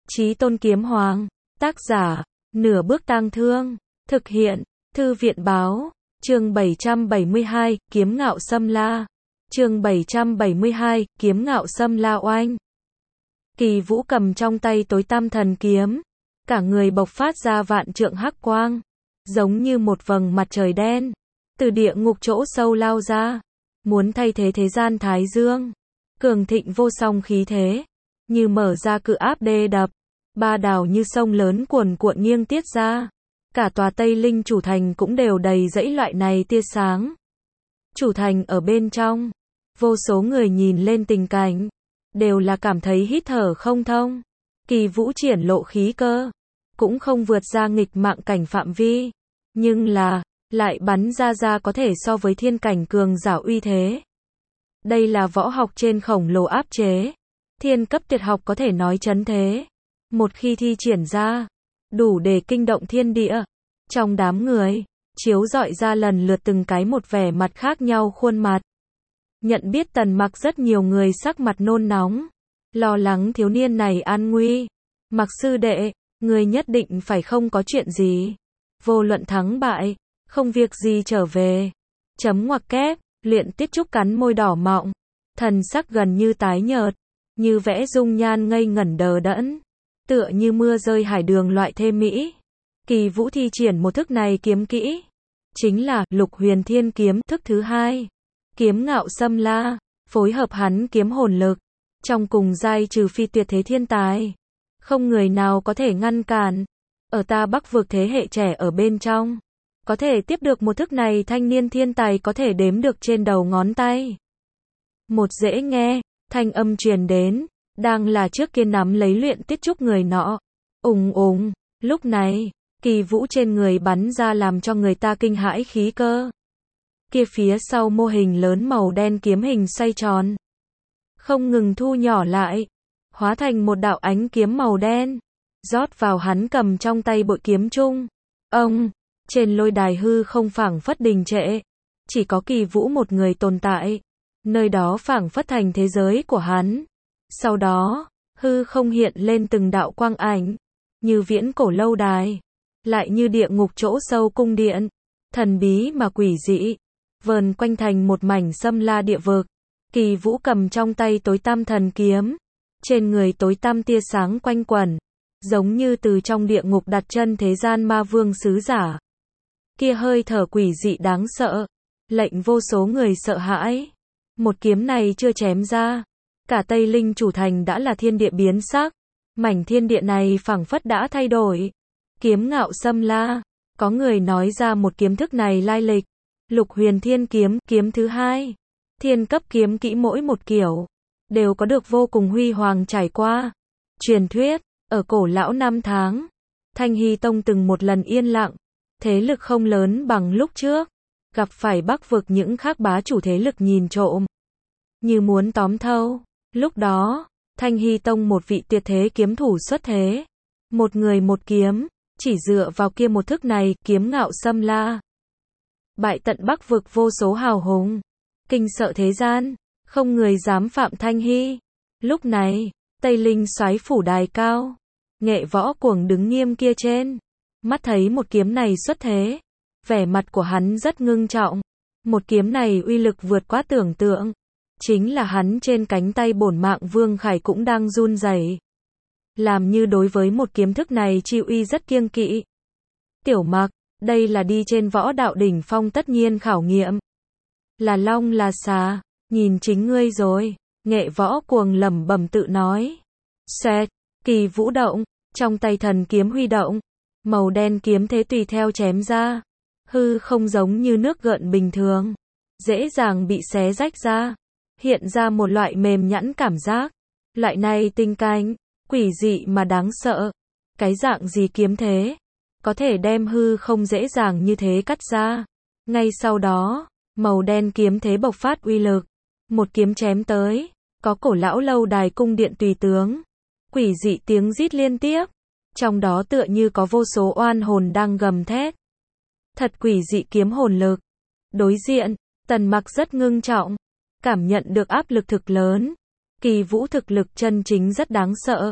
Chí Tôn Kiếm Hoàng, tác giả, Nửa Bước Tang Thương, thực hiện, Thư viện báo, chương 772, Kiếm Ngạo Xâm La, chương 772, Kiếm Ngạo Xâm La oanh. Kỳ Vũ cầm trong tay tối tăm thần kiếm, cả người bộc phát ra vạn trượng hắc quang, giống như một vầng mặt trời đen, từ địa ngục chỗ sâu lao ra, muốn thay thế thế gian thái dương, cường thịnh vô song khí thế, như mở ra cự áp đê đập, ba đảo như sông lớn cuồn cuộn nghiêng tiết ra, cả tòa Tây Linh chủ thành cũng đều đầy dẫy loại này tia sáng. Chủ thành ở bên trong, vô số người nhìn lên tình cảnh, đều là cảm thấy hít thở không thông. Kỳ Vũ triển lộ khí cơ, cũng không vượt ra nghịch mạng cảnh phạm vi, nhưng là, lại bắn ra có thể so với thiên cảnh cường giả uy thế. Đây là võ học trên khổng lồ áp chế, thiên cấp tuyệt học có thể nói chấn thế. Một khi thi triển ra, đủ để kinh động thiên địa. Trong đám người, chiếu rọi ra lần lượt từng cái một vẻ mặt khác nhau khuôn mặt. Nhận biết Tần Mặc, rất nhiều người sắc mặt nôn nóng, lo lắng thiếu niên này an nguy. Mặc sư đệ, người nhất định phải không có chuyện gì. Vô luận thắng bại, không việc gì trở về. Chấm ngoặc kép, Luyện Tiết Trúc cắn môi đỏ mọng, thần sắc gần như tái nhợt, như vẽ dung nhan ngây ngẩn đờ đẫn, tựa như mưa rơi hải đường loại thê mỹ. Kỳ Vũ thi triển một thức này kiếm kỹ, chính là Lục Huyền Thiên Kiếm, thức thứ hai. Kiếm Ngạo Xâm La, phối hợp hắn kiếm hồn lực, trong cùng giai trừ phi tuyệt thế thiên tài, không người nào có thể ngăn cản. Ở ta Bắc vực thế hệ trẻ ở bên trong, có thể tiếp được một thức này thanh niên thiên tài có thể đếm được trên đầu ngón tay. Một dễ nghe, thanh âm truyền đến, đang là trước kia nắm lấy Luyện Tiết Trúc người nọ. Ùng ùng, lúc này, Kỳ Vũ trên người bắn ra làm cho người ta kinh hãi khí cơ. Kia phía sau mô hình lớn màu đen kiếm hình xoay tròn, không ngừng thu nhỏ lại, hóa thành một đạo ánh kiếm màu đen, rót vào hắn cầm trong tay bội kiếm chung. Ông, trên lôi đài hư không phảng phất đình trệ, chỉ có Kỳ Vũ một người tồn tại, nơi đó phảng phất thành thế giới của hắn. Sau đó, hư không hiện lên từng đạo quang ảnh, như viễn cổ lâu đài, lại như địa ngục chỗ sâu cung điện, thần bí mà quỷ dị, vờn quanh thành một mảnh xâm la địa vực. Kỳ Vũ cầm trong tay tối tăm thần kiếm, trên người tối tăm tia sáng quanh quẩn, giống như từ trong địa ngục đặt chân thế gian ma vương sứ giả. Kia hơi thở quỷ dị đáng sợ, lệnh vô số người sợ hãi. Một kiếm này chưa chém ra, cả Tây Linh chủ thành đã là thiên địa biến sắc, mảnh thiên địa này phảng phất đã thay đổi. Kiếm Ngạo Xâm La, có người nói ra một kiếm thức này lai lịch. Lục Huyền Thiên Kiếm, kiếm thứ hai. Thiên cấp kiếm kỹ mỗi một kiểu, đều có được vô cùng huy hoàng trải qua. Truyền thuyết, ở cổ lão năm tháng, Thanh Hy Tông từng một lần yên lặng, thế lực không lớn bằng lúc trước, gặp phải Bắc vực những khác bá chủ thế lực nhìn trộm, như muốn tóm thâu. Lúc đó, Thanh Hy Tông một vị tuyệt thế kiếm thủ xuất thế, một người một kiếm, chỉ dựa vào kia một thức này, Kiếm Ngạo Xâm La, bại tận Bắc vực vô số hào hùng, kinh sợ thế gian, không người dám phạm Thanh Hy. Lúc này, Tây Linh soái phủ đài cao, Nghệ Võ Cuồng đứng nghiêm kia trên, mắt thấy một kiếm này xuất thế, vẻ mặt của hắn rất ngưng trọng. Một kiếm này uy lực vượt quá tưởng tượng, chính là hắn trên cánh tay bổn mạng Vương Khải cũng đang run rẩy, làm như đối với một kiếm thức này chi uy rất kiêng kỵ. Tiểu Mặc, đây là đi trên võ đạo đỉnh phong tất nhiên khảo nghiệm. Là long là xà, nhìn chính ngươi rồi. Nghệ Võ Cuồng lẩm bẩm tự nói. Xoẹt, Kỳ Vũ động, trong tay thần kiếm huy động, màu đen kiếm thế tùy theo chém ra, hư không giống như nước gợn bình thường, dễ dàng bị xé rách ra, hiện ra một loại mềm nhẵn cảm giác. Loại này tinh cảnh, quỷ dị mà đáng sợ. Cái dạng gì kiếm thế, có thể đem hư không dễ dàng như thế cắt ra. Ngay sau đó, màu đen kiếm thế bộc phát uy lực, một kiếm chém tới, có cổ lão lâu đài cung điện tùy tướng, quỷ dị tiếng rít liên tiếp, trong đó tựa như có vô số oan hồn đang gầm thét. Thật quỷ dị kiếm hồn lực. Đối diện, Tần Mặc rất ngưng trọng, cảm nhận được áp lực thực lớn. Kỳ Vũ thực lực chân chính rất đáng sợ,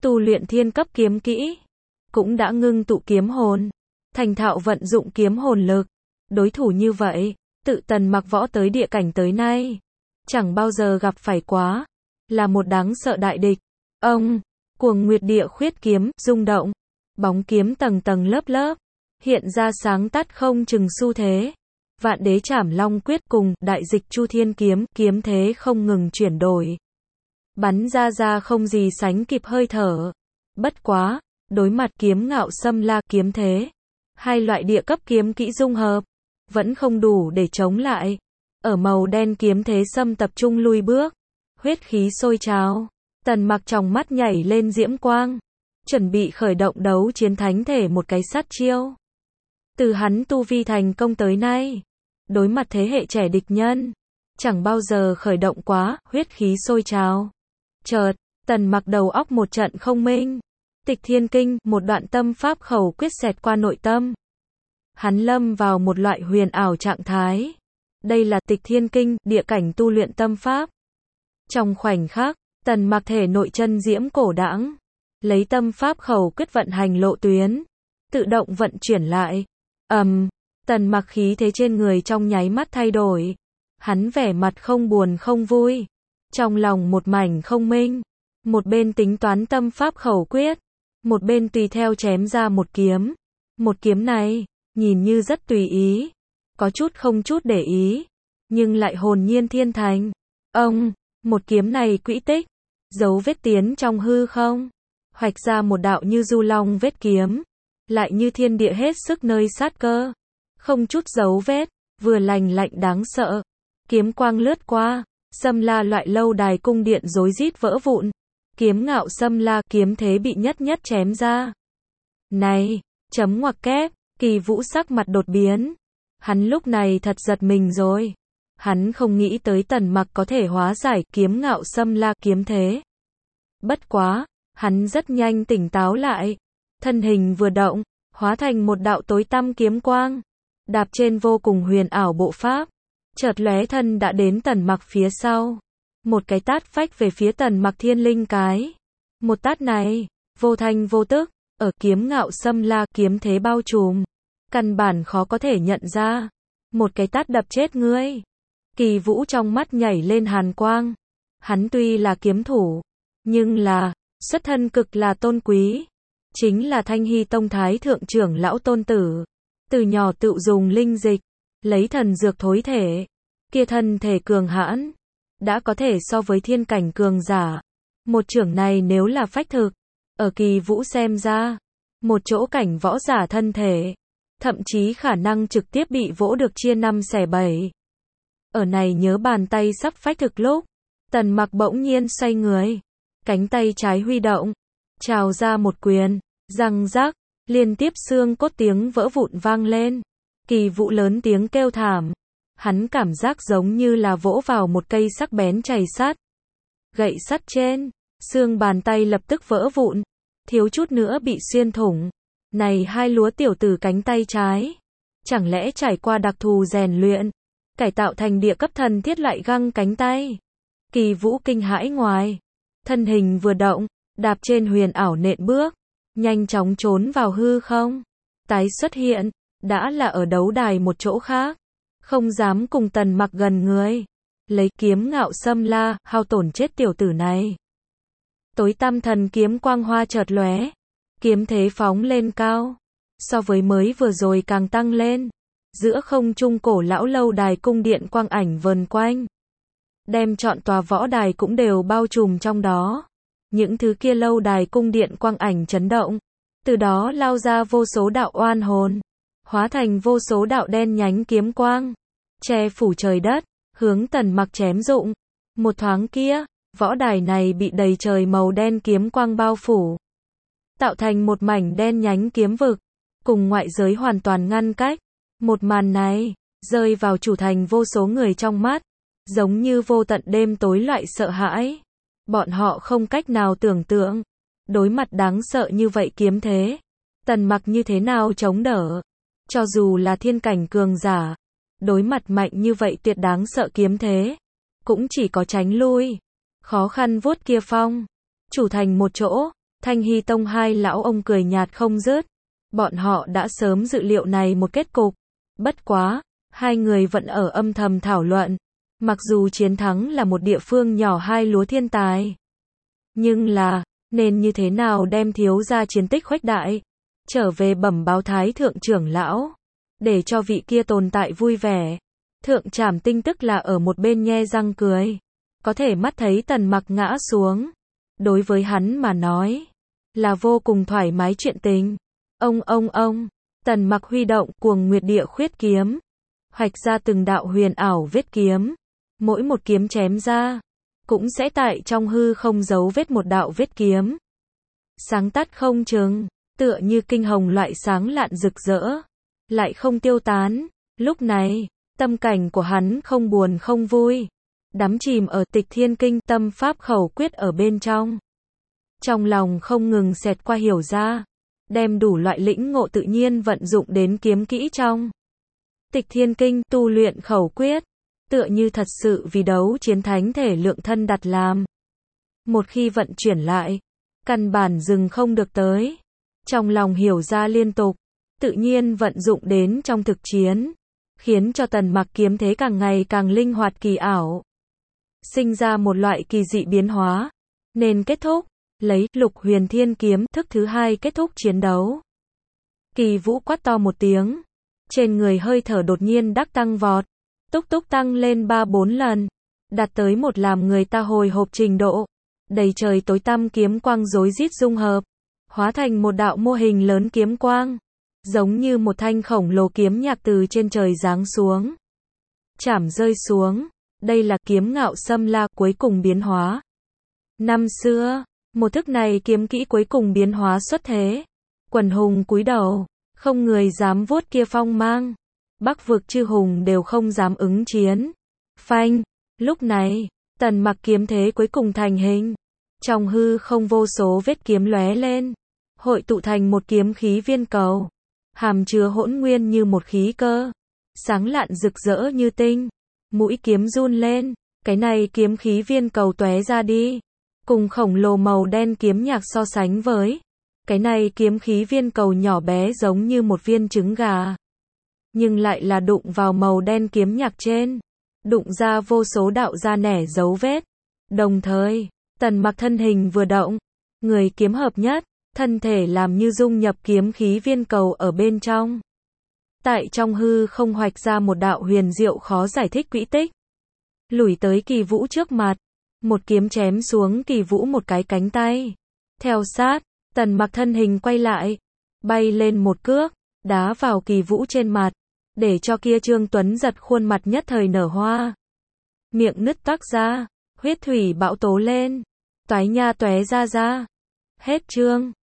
tu luyện thiên cấp kiếm kỹ, cũng đã ngưng tụ kiếm hồn, thành thạo vận dụng kiếm hồn lực. Đối thủ như vậy, tự Tần Mặc võ tới địa cảnh tới nay, chẳng bao giờ gặp phải quá, là một đáng sợ đại địch. Ông, Cuồng Nguyệt Địa Khuyết kiếm, rung động, bóng kiếm tầng tầng lớp lớp, hiện ra sáng tắt không chừng xu thế. Vạn Đế Trảm Long Quyết cùng Đại Dịch Chu Thiên kiếm, kiếm thế không ngừng chuyển đổi, bắn ra không gì sánh kịp hơi thở. Bất quá, đối mặt kiếm ngạo xâm la kiếm thế, hai loại địa cấp kiếm kỹ dung hợp, vẫn không đủ để chống lại. Ở màu đen kiếm thế xâm tập trung lui bước, huyết khí sôi trào, Tần Mặc trong mắt nhảy lên diễm quang, chuẩn bị khởi động đấu chiến thánh thể một cái sát chiêu. Từ hắn tu vi thành công tới nay, đối mặt thế hệ trẻ địch nhân, chẳng bao giờ khởi động quá, huyết khí sôi trào. Chợt, Tần Mặc đầu óc một trận không minh. Tịch Thiên Kinh, một đoạn tâm pháp khẩu quyết xẹt qua nội tâm. Hắn lâm vào một loại huyền ảo trạng thái. Đây là Tịch Thiên Kinh, địa cảnh tu luyện tâm pháp. Trong khoảnh khắc, Tần Mặc thể nội chân diễm cổ đãng, lấy tâm pháp khẩu quyết vận hành lộ tuyến, tự động vận chuyển lại. Tần Mặc khí thế trên người trong nháy mắt thay đổi. Hắn vẻ mặt không buồn không vui, trong lòng một mảnh không minh. Một bên tính toán tâm pháp khẩu quyết, một bên tùy theo chém ra một kiếm. Một kiếm này, nhìn như rất tùy ý, có chút không chút để ý, nhưng lại hồn nhiên thiên thành. Một kiếm này quỹ tích, dấu vết tiến trong hư không, hoạch ra một đạo như du long vết kiếm, lại như thiên địa hết sức nơi sát cơ. Không chút dấu vết, vừa lành lạnh đáng sợ. Kiếm quang lướt qua, xâm la loại lâu đài cung điện rối rít vỡ vụn. Kiếm ngạo xâm la kiếm thế bị nhất nhất chém ra. Này, chấm ngoặc kép, Kỳ Vũ sắc mặt đột biến. Hắn lúc này thật giật mình rồi. Hắn không nghĩ tới Tần Mặc có thể hóa giải kiếm ngạo xâm la kiếm thế. Bất quá, hắn rất nhanh tỉnh táo lại. Thân hình vừa động, hóa thành một đạo tối tăm kiếm quang. Đạp trên vô cùng huyền ảo bộ pháp. Chợt lóe thân đã đến Tần Mặc phía sau. Một cái tát phách về phía Tần Mặc thiên linh cái. Một tát này, vô thanh vô tức, ở kiếm ngạo xâm la kiếm thế bao trùm. Căn bản khó có thể nhận ra. Một cái tát đập chết ngươi. Kỳ Vũ trong mắt nhảy lên hàn quang. Hắn tuy là kiếm thủ, nhưng là, xuất thân cực là tôn quý. Chính là Thanh Hy Tông Thái Thượng trưởng lão tôn tử. Từ nhỏ tự dùng linh dịch, lấy thần dược thối thể. Kia thân thể cường hãn, đã có thể so với thiên cảnh cường giả. Một chưởng này nếu là phách thực, ở Kỳ Vũ xem ra, một chỗ cảnh võ giả thân thể, thậm chí khả năng trực tiếp bị vỗ được chia 5 xẻ 7. Ở này nhớ bàn tay sắp phách thực lúc, Tần Mặc bỗng nhiên xoay người, cánh tay trái huy động, trào ra một quyền, răng rắc, liên tiếp xương cốt tiếng vỡ vụn vang lên. Kỳ Vũ lớn tiếng kêu thảm. Hắn cảm giác giống như là vỗ vào một cây sắc bén chày sắt. Gậy sắt trên, xương bàn tay lập tức vỡ vụn, thiếu chút nữa bị xuyên thủng. Này hai lúa tiểu tử cánh tay trái, chẳng lẽ trải qua đặc thù rèn luyện, cải tạo thành địa cấp thần thiết lại găng cánh tay. Kỳ Vũ kinh hãi ngoài, thân hình vừa động, đạp trên huyền ảo nện bước, nhanh chóng trốn vào hư không. Tái xuất hiện, đã là ở đấu đài một chỗ khác. Không dám cùng Tần Mặc gần người. Lấy kiếm ngạo xâm la, hao tổn chết tiểu tử này. Tối tăm thần kiếm quang hoa chợt lóe. Kiếm thế phóng lên cao. So với mới vừa rồi càng tăng lên. Giữa không trung cổ lão lâu đài cung điện quang ảnh vần quanh. Đem trọn tòa võ đài cũng đều bao trùm trong đó. Những thứ kia lâu đài cung điện quang ảnh chấn động. Từ đó lao ra vô số đạo oan hồn. Hóa thành vô số đạo đen nhánh kiếm quang, che phủ trời đất, hướng Tần Mặc chém dụng. Một thoáng kia, võ đài này bị đầy trời màu đen kiếm quang bao phủ, tạo thành một mảnh đen nhánh kiếm vực, cùng ngoại giới hoàn toàn ngăn cách. Một màn này, rơi vào chủ thành vô số người trong mắt, giống như vô tận đêm tối loại sợ hãi. Bọn họ không cách nào tưởng tượng, đối mặt đáng sợ như vậy kiếm thế, Tần Mặc như thế nào chống đỡ. Cho dù là thiên cảnh cường giả, đối mặt mạnh như vậy tuyệt đáng sợ kiếm thế, cũng chỉ có tránh lui, khó khăn vuốt kia phong. Chủ thành một chỗ, Thanh Hy Tông hai lão ông cười nhạt không dứt. Bọn họ đã sớm dự liệu này một kết cục. Bất quá, hai người vẫn ở âm thầm thảo luận. Mặc dù chiến thắng là một địa phương nhỏ hai lúa thiên tài. Nhưng là, nên như thế nào đem thiếu gia chiến tích khuếch đại. Trở về bẩm báo thái thượng trưởng lão. Để cho vị kia tồn tại vui vẻ. Thượng Trảm Tinh tức là ở một bên nhe răng cười. Có thể mắt thấy Tần Mặc ngã xuống. Đối với hắn mà nói. Là vô cùng thoải mái chuyện tình. Ông. Tần Mặc huy động Cuồng Nguyệt Địa Khuyết kiếm. Hoạch ra từng đạo huyền ảo vết kiếm. Mỗi một kiếm chém ra. Cũng sẽ tại trong hư không giấu vết một đạo vết kiếm. Sáng tắt không chừng. Tựa như kinh hồng loại sáng lạn rực rỡ. Lại không tiêu tán. Lúc này, tâm cảnh của hắn không buồn không vui. Đắm chìm ở Tịch Thiên Kinh tâm pháp khẩu quyết ở bên trong. Trong lòng không ngừng xẹt qua hiểu ra. Đem đủ loại lĩnh ngộ tự nhiên vận dụng đến kiếm kỹ trong. Tịch Thiên Kinh tu luyện khẩu quyết. Tựa như thật sự vì đấu chiến thánh thể lượng thân đặt làm. Một khi vận chuyển lại. Căn bản dừng không được tới. Trong lòng hiểu ra liên tục. Tự nhiên vận dụng đến trong thực chiến. Khiến cho Tần Mặc kiếm thế càng ngày càng linh hoạt kỳ ảo. Sinh ra một loại kỳ dị biến hóa. Nên kết thúc. Lấy Lục Huyền Thiên kiếm thức thứ hai kết thúc chiến đấu. Kỳ Vũ quát to một tiếng. Trên người hơi thở đột nhiên đắc tăng vọt. Túc tăng lên 3-4 lần. Đạt tới một làm người ta hồi hộp trình độ. Đầy trời tối tăm kiếm quang rối rít dung hợp. Hóa thành một đạo mô hình lớn kiếm quang. Giống như một thanh khổng lồ kiếm nhạc từ trên trời giáng xuống. Chảm rơi xuống. Đây là kiếm ngạo xâm la cuối cùng biến hóa. Năm xưa, một thức này kiếm kỹ cuối cùng biến hóa xuất thế. Quần hùng cúi đầu, không người dám vuốt kia phong mang. Bắc vực chư hùng đều không dám ứng chiến. Phanh, lúc này, Tần Mặc kiếm thế cuối cùng thành hình. Trong hư không vô số vết kiếm lóe lên, hội tụ thành một kiếm khí viên cầu. Hàm chứa hỗn nguyên như một khí cơ, sáng lạn rực rỡ như tinh. Mũi kiếm run lên, cái này kiếm khí viên cầu tóe ra đi. Cùng khổng lồ màu đen kiếm nhạc so sánh với. Cái này kiếm khí viên cầu nhỏ bé giống như một viên trứng gà. Nhưng lại là đụng vào màu đen kiếm nhạc trên. Đụng ra vô số đạo da nẻ dấu vết. Đồng thời, Tần Mặc thân hình vừa động. Người kiếm hợp nhất, thân thể làm như dung nhập kiếm khí viên cầu ở bên trong. Tại trong hư không hoạch ra một đạo huyền diệu khó giải thích quỹ tích. Lùi tới Kỳ Vũ trước mặt. Một kiếm chém xuống Kỳ Vũ một cái cánh tay. Theo sát, Tần Mặc thân hình quay lại. Bay lên một cước, đá vào Kỳ Vũ trên mặt. Để cho kia Trương Tuấn giật khuôn mặt nhất thời nở hoa. Miệng nứt toác ra, huyết thủy bão tố lên. Toái nha tóe ra. Hết chương.